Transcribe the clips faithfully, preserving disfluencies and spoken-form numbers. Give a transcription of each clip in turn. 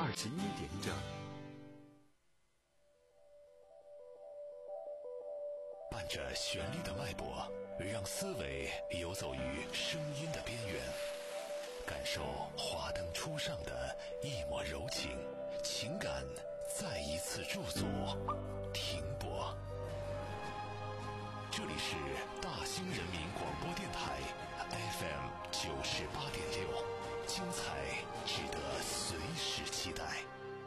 二十一点整。伴着旋律的脉搏，让思维游走于声音的边缘，感受华灯初上的一抹柔情，情感再一次驻足停泊。这里是大兴人民广播电台 F M 九十八点六，精彩值得随时期待。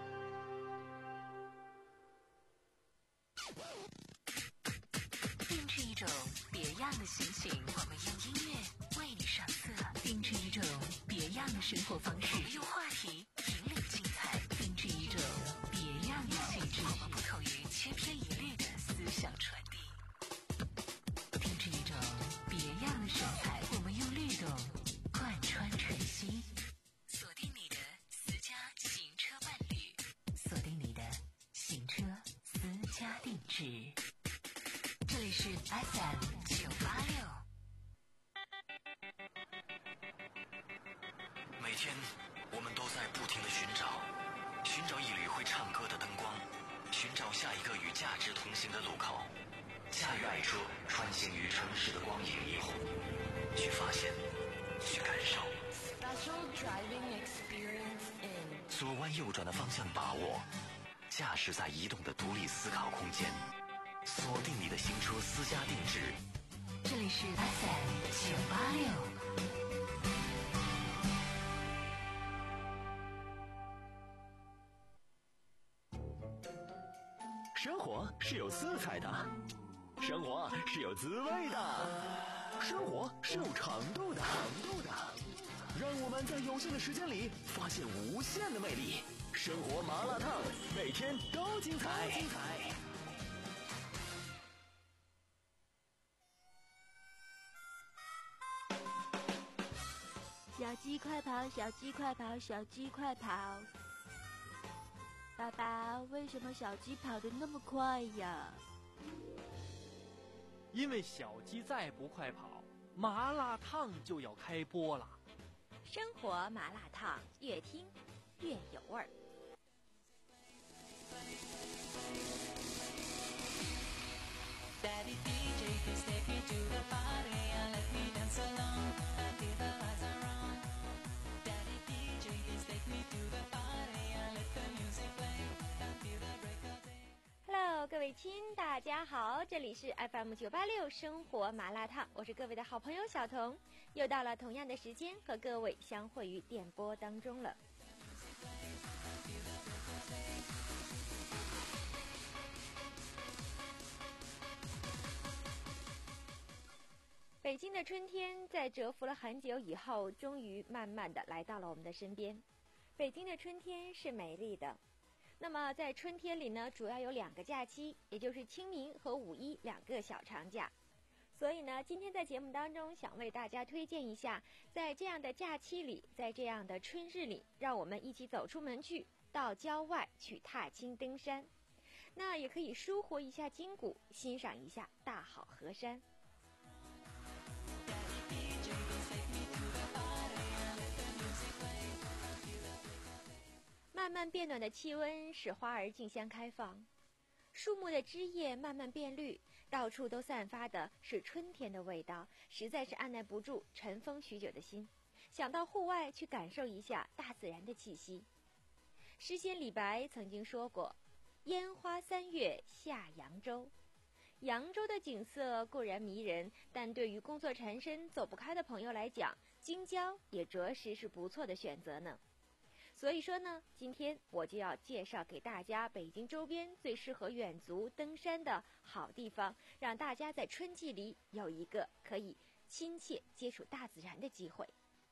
定制一种别样的心情，我们用音乐为你上色；定制一种别样的生活方式，我们用话题引领精彩；定制一种别样的气质，我们不同于千篇一律的思想传递；定制一种别样的神采，我们用律动贯穿晨曦。锁定你的私家行车伴侣，锁定你的行车私家定制。这里是 F M 九八六。 每天我们都在不停地寻找，寻找一缕会唱歌的灯光，寻找下一个与价值同行的路口，驾驭爱车穿行于城市的光影霓虹，去发现，去感受。 Special driving experience in 左弯右转的方向把握，驾驶在移动的独立思考空间。锁定你的行车私家定制， 这里是 F M 九八六。 生活是有色彩的，生活是有滋味的，生活是有长度的，长度的。让我们在有限的时间里发现无限的魅力。生活麻辣烫，每天都精彩。精彩。 小鸡快跑，小鸡快跑，小鸡快跑！爸爸，为什么小鸡跑得那么快呀？ 因为小鸡再不快跑，麻辣烫就要开播了。 生活麻辣烫，越听越有味儿。Daddy D J, please take me to the party and let me dance along until the lights are on. Daddy D J, please take me to the party and let the music play until the break of day. Hello， 各位亲，大家好，这里是 F M 九八六生活麻辣烫，我是各位的好朋友小彤，又到了同样的时间和各位相会于电波当中了。北京的春天在蛰伏了很久以后，终于慢慢的来到了我们的身边。北京的春天是美丽的。那么在春天里呢，主要有两个假期，也就是清明和五一两个小长假。所以呢，今天在节目当中想为大家推荐一下，在这样的假期里，在这样的春日里，让我们一起走出门去，到郊外去踏青登山。那也可以舒活一下筋骨，欣赏一下大好河山。慢慢变暖的气温使花儿竞相开放，树木的枝叶慢慢变绿，到处都散发的是春天的味道，实在是按耐不住尘封许久的心，想到户外去感受一下大自然的气息。诗仙李白曾经说过，烟花三月下扬州。扬州的景色固然迷人，但对于工作缠身走不开的朋友来讲，京郊也着实是不错的选择呢。所以说呢，今天我就要介绍给大家北京周边最适合远足登山的好地方，让大家在春季里有一个可以亲切接触大自然的机会。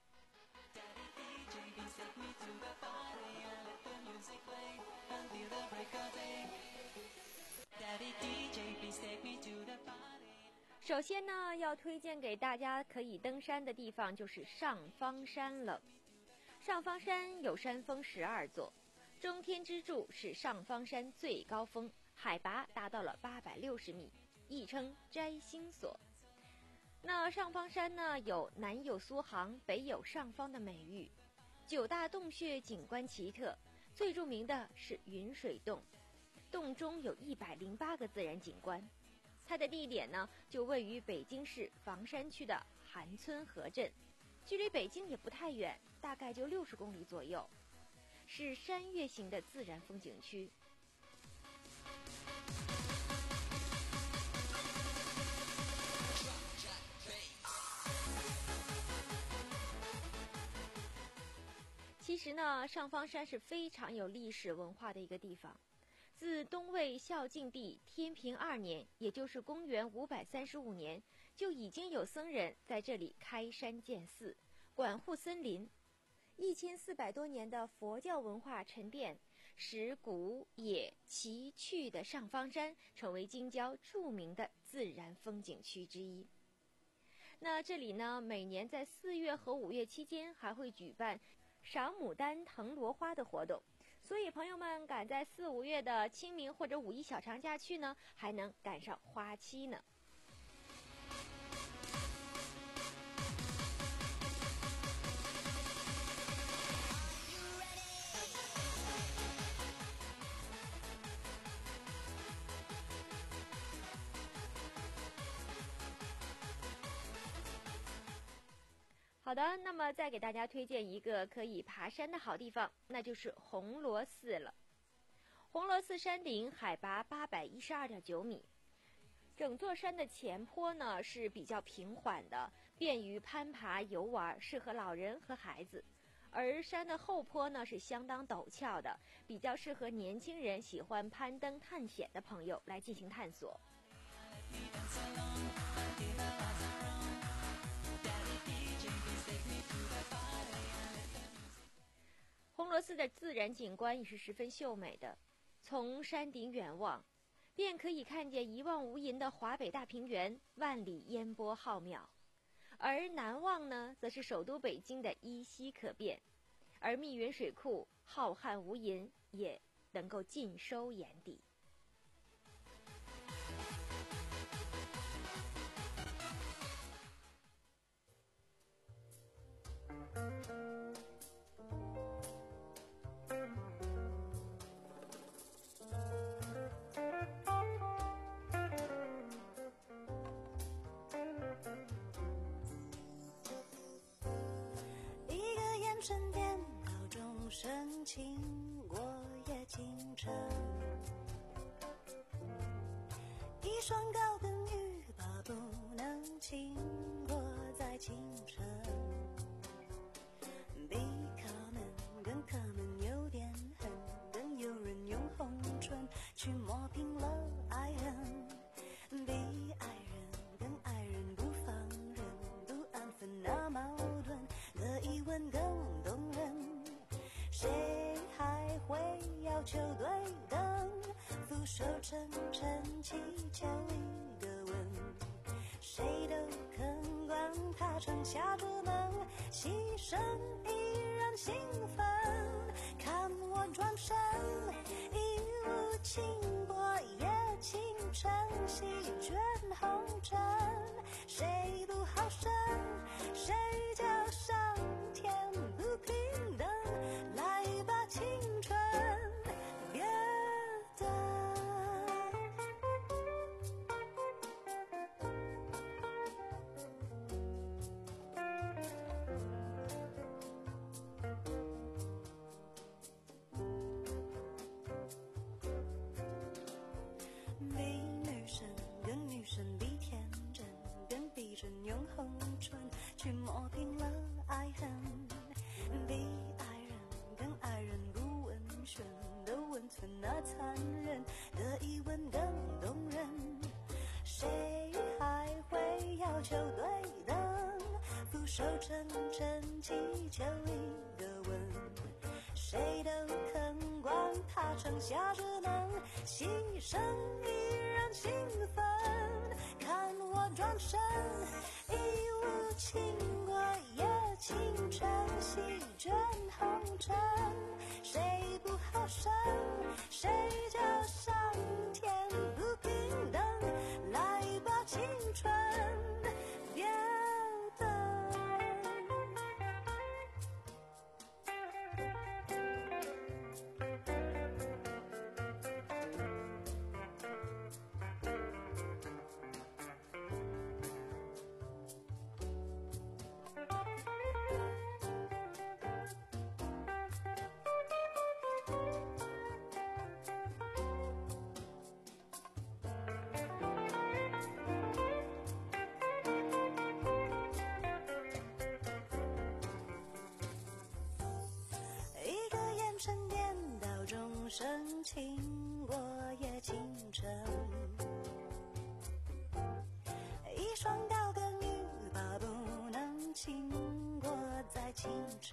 首先呢，要推荐给大家可以登山的地方就是上方山了。上方山有山峰十二座，中天之柱是上方山最高峰，海拔达到了八百六十米，亦称摘星所。那上方山呢，有南有苏杭，北有上方的美誉，九大洞穴景观奇特， 最著名的是云水洞，洞中有一百零八个自然景观。它的地点呢，就位于北京市房山区的韩村河镇，距离北京也不太远，大概就六十公里左右，是山岳型的自然风景区。其实呢，上方山是非常有历史文化的一个地方。自东魏孝敬帝天平二年，也就是公元五百三十五年，就已经有僧人在这里开山建寺，管护森林。一千四百多年的佛教文化沉淀，使古野奇趣的上方山成为京郊著名的自然风景区之一。那这里呢，每年在四月和五月期间还会举办赏牡丹、藤萝花的活动。所以朋友们赶在四五月的清明或者五一小长假去呢，还能赶上花期呢。好的，那么再给大家推荐一个可以爬山的好地方，那就是红螺寺了。红螺寺山顶海拔八百一十二点九米，整座山的前坡呢是比较平缓的，便于攀爬游玩，适合老人和孩子。而山的后坡呢是相当陡峭的，比较适合年轻人喜欢攀登探险的朋友来进行探索。红螺寺的自然景观也是十分秀美的，从山顶远望，便可以看见一望无垠的华北大平原，万里烟波浩渺；而南望呢，则是首都北京的依稀可辨，而密云水库浩瀚无垠，也能够尽收眼底。 沉淀到众生倾国也倾城，一双高跟玉把不能倾国在倾城，比他们更他们有点恨，更有人用红唇去磨平了爱恨，比爱人更爱人不放任，不安分那矛盾的疑问更动人，谁还会要求对等，俯首称臣祈求一个吻，谁都肯管他成下之能，牺牲依然兴奋，看我转身一路倾国也倾城，席卷红尘，谁不好生，谁叫上天不平等，来吧青春别等。比女神更女神，比天真更逼真，用红唇去磨平了爱恨，比爱人更爱人，不温顺的温存那残忍的疑问更动人，谁还会要求对等，俯首称臣祈求一个吻，谁都肯管他成下之能，牺牲依然兴奋，看我转身一路倾国也倾城，席卷红尘，谁不好生，谁叫上天不平等，来吧青春别等。 深情过夜倾城，一双刀耕与把不能倾过在清晨，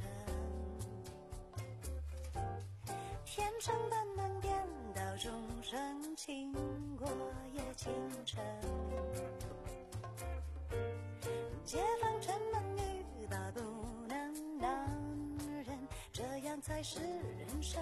天生本能颠倒众生情过夜倾城，解放沉闷与把不能男人，这样才是人生。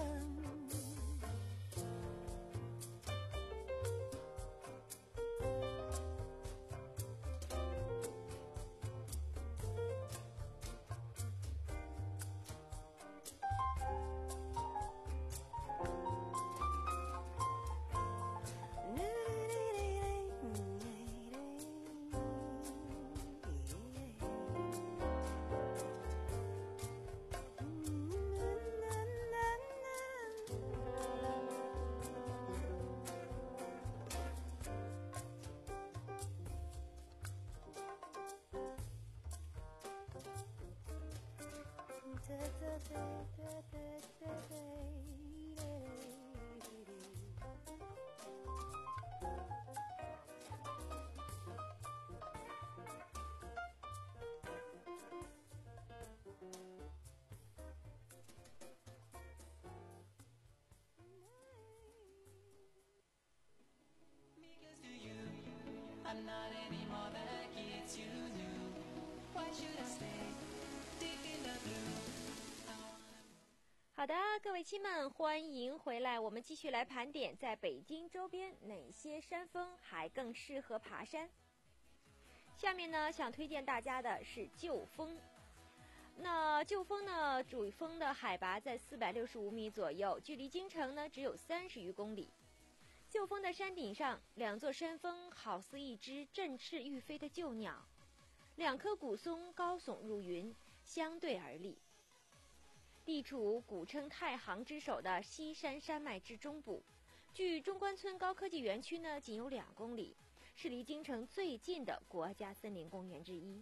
I'm not anymore the kids you knew. Why should I stay deep in the blue? 好的，各位亲们，欢迎回来。我们继续来盘点在北京周边哪些山峰还更适合爬山。下面呢，想推荐大家的是旧峰。那旧峰呢，主峰的海拔在四百六十五米左右，距离京城呢只有三十余公里。旧峰的山顶上，两座山峰好似一只振翅欲飞的旧鸟，两棵古松高耸入云，相对而立。地处古称太行之首的西山山脉之中部，距中关村高科技园区呢仅有两公里，是离京城最近的国家森林公园之一。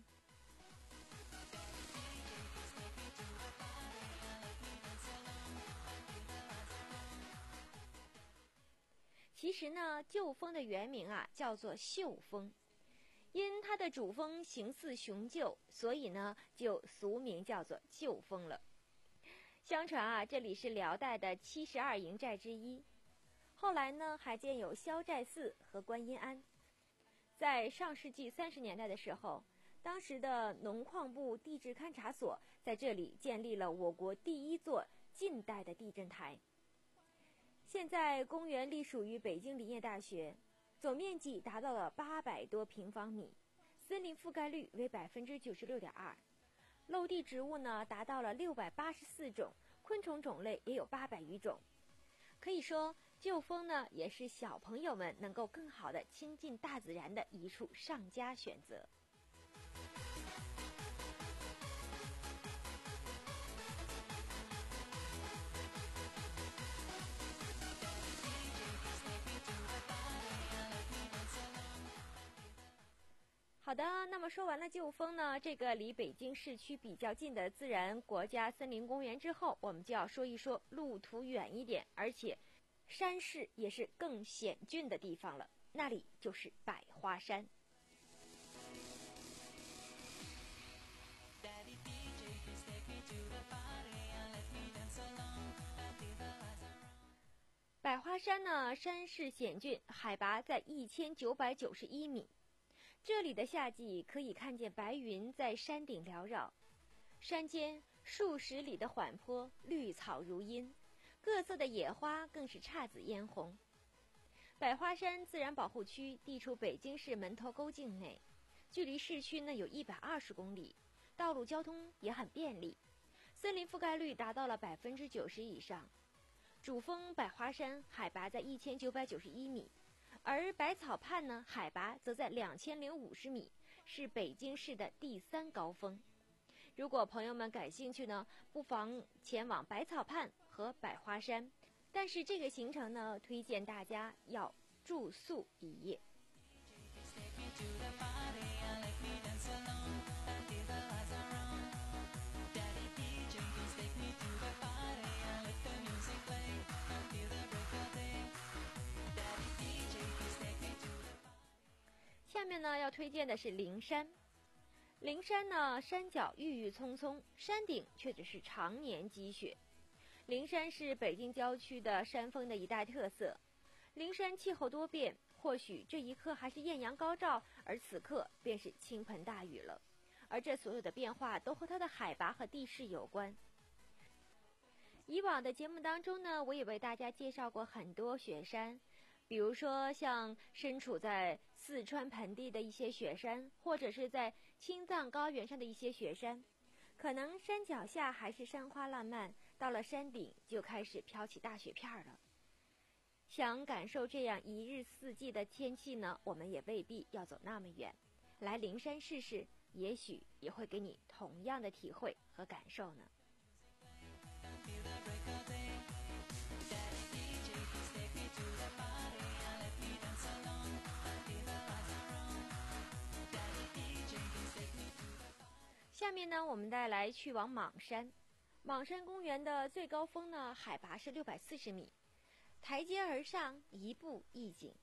其实呢，旧峰的原名啊叫做秀峰，因它的主峰形似雄赳，所以呢就俗名叫做旧峰了。相传啊，这里是辽代的七十二营寨之一，后来呢还建有萧寨寺和观音庵。在上世纪三十年代的时候，当时的农矿部地质勘察所在这里建立了我国第一座近代的地震台。现在公园隶属于北京林业大学，总面积达到了八百多平方米，森林覆盖率为百分之九十六点二，陆地植物呢达到了六百八十四种，昆虫种类也有八百余种。可以说，旧峰呢也是小朋友们能够更好的亲近大自然的一处上佳选择。好的，那么说完了旧峰呢，这个离北京市区比较近的自然国家森林公园之后，我们就要说一说路途远一点，而且山势也是更险峻的地方了，那里就是百花山。百花山呢，山势险峻，海拔在一千九百九十一米。这里的夏季可以看见白云在山顶缭绕，山间数十里的缓坡，绿草如茵，各色的野花更是姹紫嫣红。百花山自然保护区地处北京市门头沟境内，距离市区呢有一百二十公里，道路交通也很便利，森林覆盖率达到了百分之九十以上。主峰百花山海拔在一千九百九十一米。而百草畔呢，海拔则在两千零五十米，是北京市的第三高峰。如果朋友们感兴趣呢，不妨前往百草畔和百花山。但是这个行程呢，推荐大家要住宿一夜。 面呢要推荐的是灵山。灵山呢，山脚郁郁葱葱，山顶却只是常年积雪。灵山是北京郊区的山峰的一大特色。灵山气候多变，或许这一刻还是艳阳高照，而此刻便是倾盆大雨了。而这所有的变化都和它的海拔和地势有关。以往的节目当中呢，我也为大家介绍过很多雪山，比如说像身处在四川盆地的一些雪山，或者是在青藏高原上的一些雪山，可能山脚下还是山花烂漫，到了山顶就开始飘起大雪片了。想感受这样一日四季的天气呢，我们也未必要走那么远，来灵山试试，也许也会给你同样的体会和感受呢。下面呢，我们再来去往莽山。莽山公园的最高峰呢，海拔是六百四十米，台阶而上，一步一景。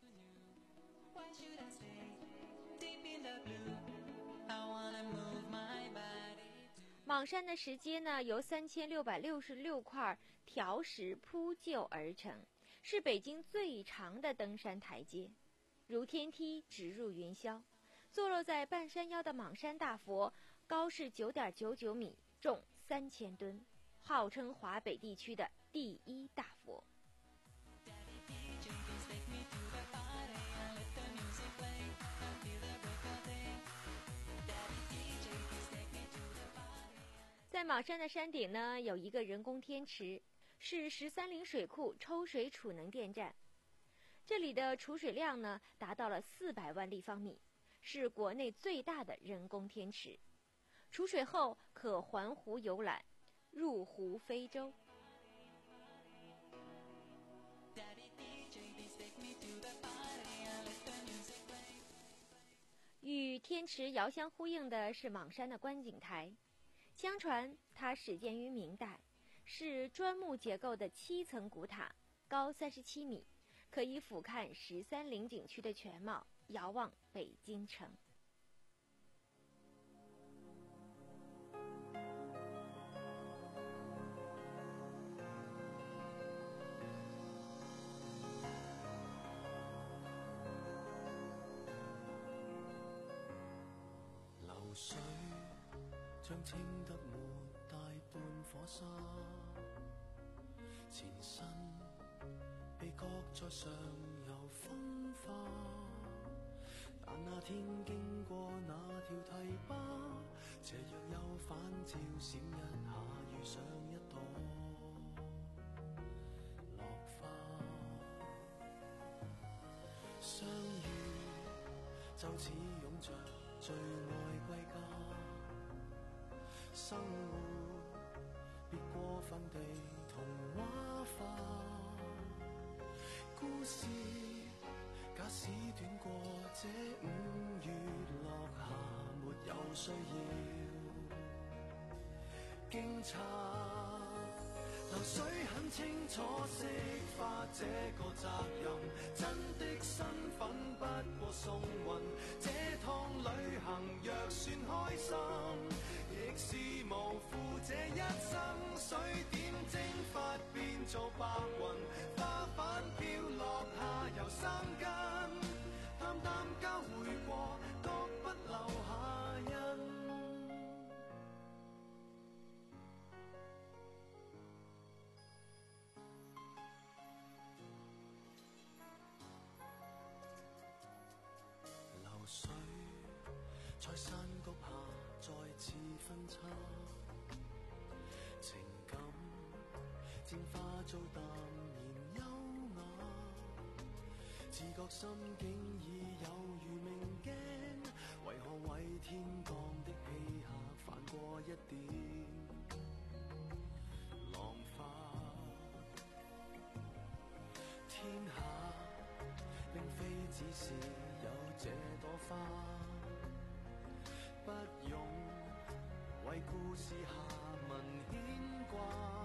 莽山的石阶呢，由三千六百六十六块条石铺就而成，是北京最长的登山台阶，如天梯直入云霄。坐落在半山腰的莽山大佛，高是九点九九米，重三千吨，号称华北地区的第一大佛。在莽山的山顶呢，有一个人工天池，是十三陵水库抽水储能电站。这里的储水量呢，达到了四百万立方米，是国内最大的人工天池。储水后可环湖游览，入湖飞舟。与天池遥相呼应的是莽山的观景台。相传它始建于明代，是砖木结构的七层古塔，高三十七米，可以俯瞰十三陵景区的全貌，遥望北京城。 流水將清得沒大半顆沙，前身被擱在上游風化，但那天經過那條堤壩，斜陽又反照閃一下，遇上一朵落花，相遇就似擁着最愛歸家，生活別過分地童話化，故事假使短過這五月落霞，沒有需要驚詫。流水很清楚釋發這個責任，真的身份不過送運，這趟旅行若算開心，亦是無負這一生。水點蒸發變做白雲，花瓣飄落下游生根，淡淡交會過，各不留下印。流水在山谷下再次分叉，情感漸化做淡然優雅，自覺心境已有如明鏡，為何為天降的氣客泛過一點浪花？天下並非只是有這朵花，不用為故事下文牽掛，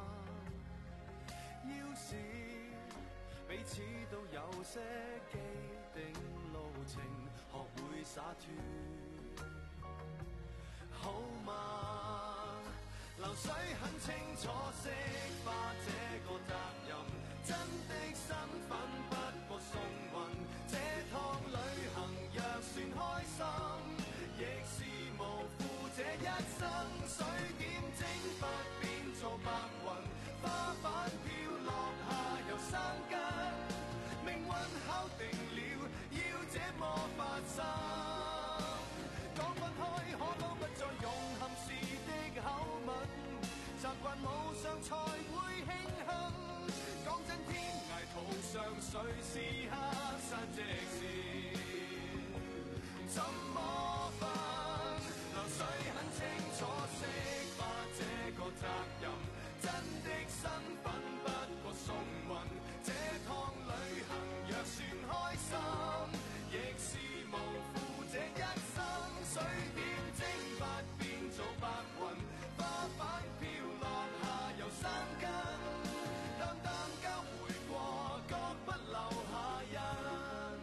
要是彼此都有些既定路程，學會灑脱，好嗎？流水很清楚，釋化這個責任，真的身份不過送運。這趟旅行若算開心，亦是無負這一生。水點蒸發變做白雲，花瓣飄落下又生根。命運敲定了，要這麼發生。講分開，可都不再用含時的口吻，習慣無常才會慶幸。講真，天涯途上誰是黑山直線？怎麼分？流水很清楚，釋化這個責任，真的身份不過送運。這趟旅行若算開心，亦是無負這一生。水點蒸發變做白雲，花瓣飄落下又生根。淡淡交回過，各不留下印。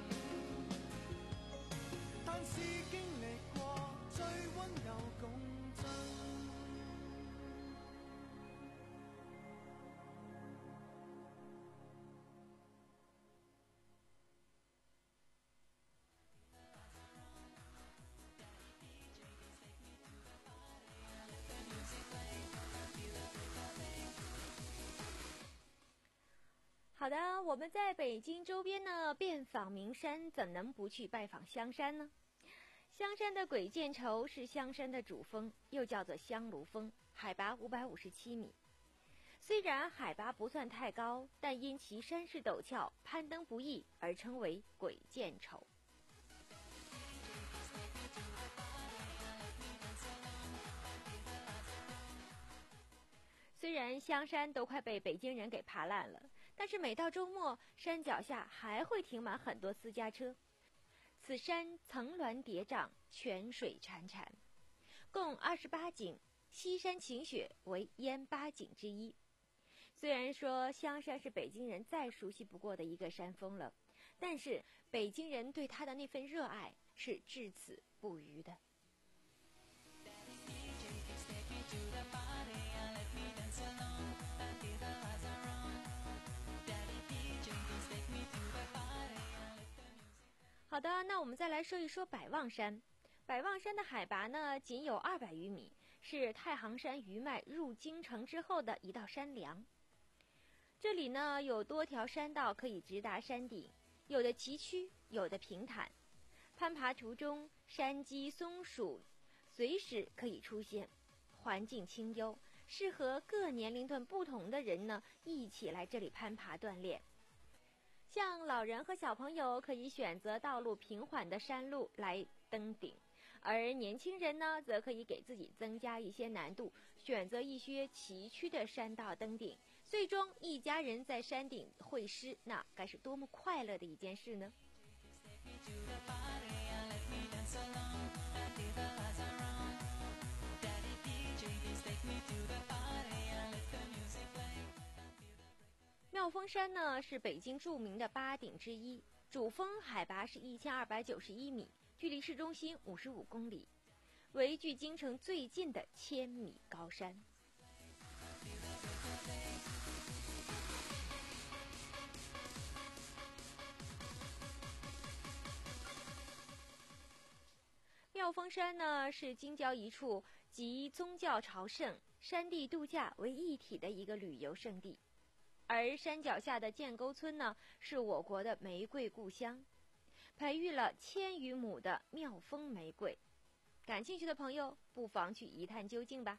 但是經歷過最溫柔共振。 好的，我们在北京周边呢遍访名山，怎能不去拜访香山呢？香山的鬼见愁是香山的主峰，又叫做香炉峰，海拔五百五十七米。虽然海拔不算太高，但因其山势陡峭，攀登不易，而称为鬼见愁。虽然香山都快被北京人给爬烂了，但是每到周末，山脚下还会停满很多私家车。此山层峦叠嶂，泉水潺潺，共二十八景，西山晴雪为燕八景之一。虽然说香山是北京人再熟悉不过的一个山峰了，但是北京人对它的那份热爱是至此不渝的。好的，那我们再来说一说百望山。百望山的海拔呢仅有二百余米，是太行山余脉入京城之后的一道山梁。这里呢有多条山道可以直达山顶，有的崎岖，有的平坦。攀爬途中，山鸡、松鼠随时可以出现，环境清幽，适合各年龄段不同的人呢一起来这里攀爬锻炼。像老人和小朋友可以选择道路平缓的山路来登顶，而年轻人呢则可以给自己增加一些难度，选择一些崎岖的山道登顶，最终一家人在山顶会师，那该是多么快乐的一件事呢？妙峰山呢是北京著名的八顶之一，主峰海拔是一千二百九十一米，距离市中心五十五公里，为距京城最近的千米高山。妙峰山呢是京郊一处集宗教朝圣、山地度假为一体的一个旅游胜地。而山脚下的建沟村呢，是我国的玫瑰故乡，培育了千余亩的妙峰玫瑰。感兴趣的朋友，不妨去一探究竟吧。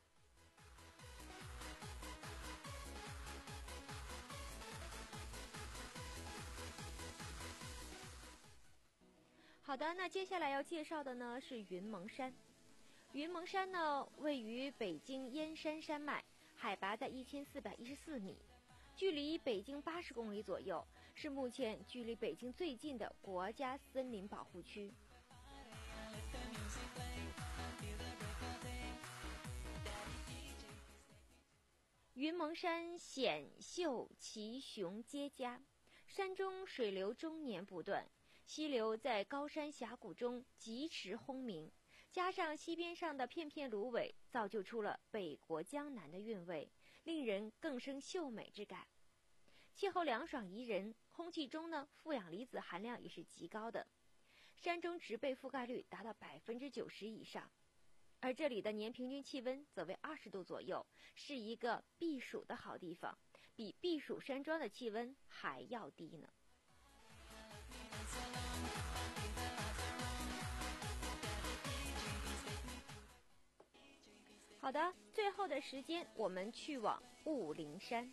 好的，那接下来要介绍的呢是云蒙山。云蒙山呢位于北京燕山山脉，海拔在一千四百一十四米。距离北京八十公里左右，是目前距离北京最近的国家森林保护区。云蒙山险秀奇雄皆佳，山中水流终年不断， 溪流在高山峡谷中疾驰轰鸣，加上溪边上的片片芦苇，造就出了北国江南的韵味，令人更生秀美之感。气候凉爽宜人，空气中呢负氧离子含量也是极高的，山中植被覆盖率达到百分之九十以上，而这里的年平均气温则为二十度左右，是一个避暑的好地方，比避暑山庄的气温还要低呢。好的，最后的时间我们去往雾灵山。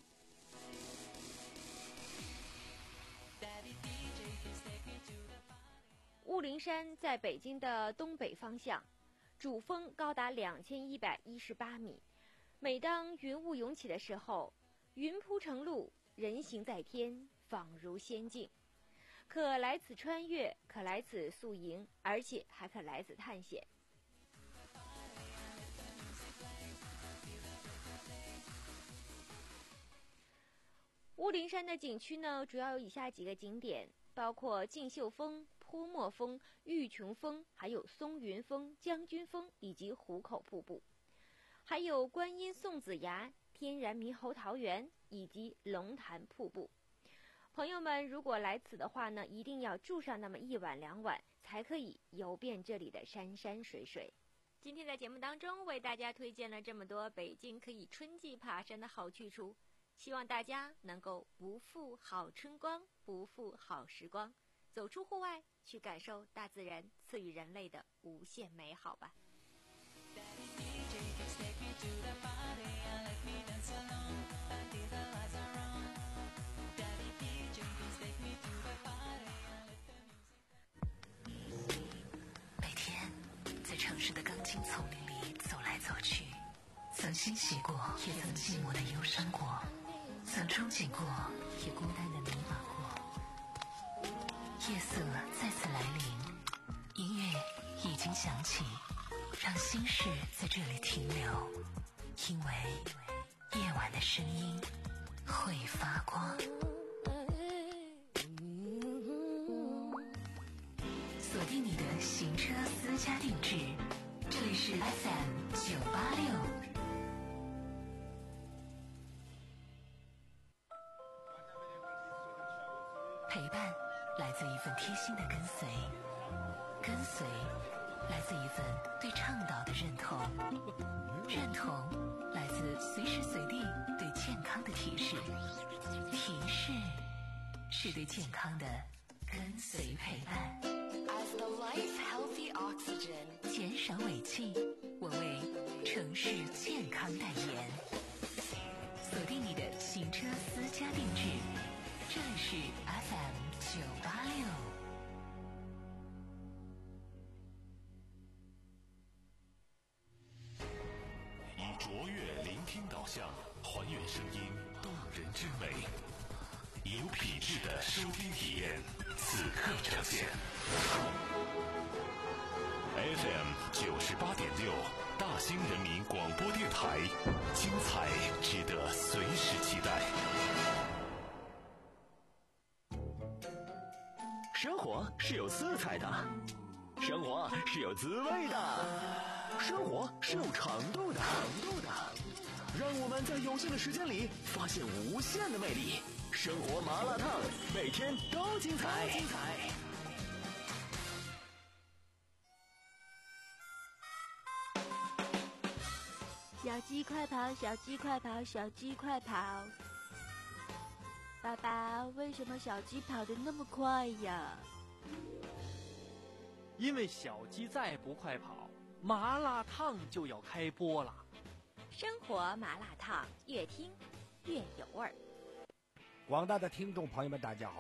雾灵山在北京的东北方向，主峰高达两千一百一十八米。每当云雾涌起的时候，云铺成路，人行在天，仿如仙境。可来此穿越，可来此宿营，而且还可来此探险。雾灵山的景区呢，主要有以下几个景点，包括竞秀峰、泼墨峰、玉琼峰，还有松云峰、将军峰以及湖口瀑布，还有观音送子崖、天然猕猴桃源以及龙潭瀑布。朋友们如果来此的话呢，一定要住上那么一晚两晚，才可以游遍这里的山山水水。今天在节目当中为大家推荐了这么多北京可以春季爬山的好去处，希望大家能够不负好春光，不负好时光，走出户外，去感受大自然赐予人类的无限美好吧。 每天在城市的钢筋丛林里走来走去，曾欣喜过，也曾寂寞的忧伤过，曾憧憬过，也孤单的迷茫过。夜色再次来临，音乐已经响起，让心事在这里停留，因为夜晚的声音会发光。锁定你的行车私家定制，这里是 F M 九八六。陪伴来自一份贴心的跟随，跟随来自一份对倡导的认同，认同来自随时随地对健康的提示，提示是对健康的跟随陪伴。 As the life healthy oxygen， 减少尾气，我为城市健康代言。锁定你的行车私家定制，这里是 F M 九八六。 以卓越聆听导向，还原声音动人之美，以有品质的收听体验，此刻呈现。F M 九十八点六，大兴人民广播电台，精彩值得随时期待。 生活是有色彩的，生活是有滋味的，生活是有长度的，长度的。让我们在有限的时间里发现无限的魅力。生活麻辣烫，每天都精彩。精彩。 小鸡快跑，小鸡快跑，小鸡快跑！爸爸，为什么小鸡跑得那么快呀？ 因为小鸡再不快跑，麻辣烫就要开播了。 生活麻辣烫，越听越有味儿。 广大的听众朋友们，大家好。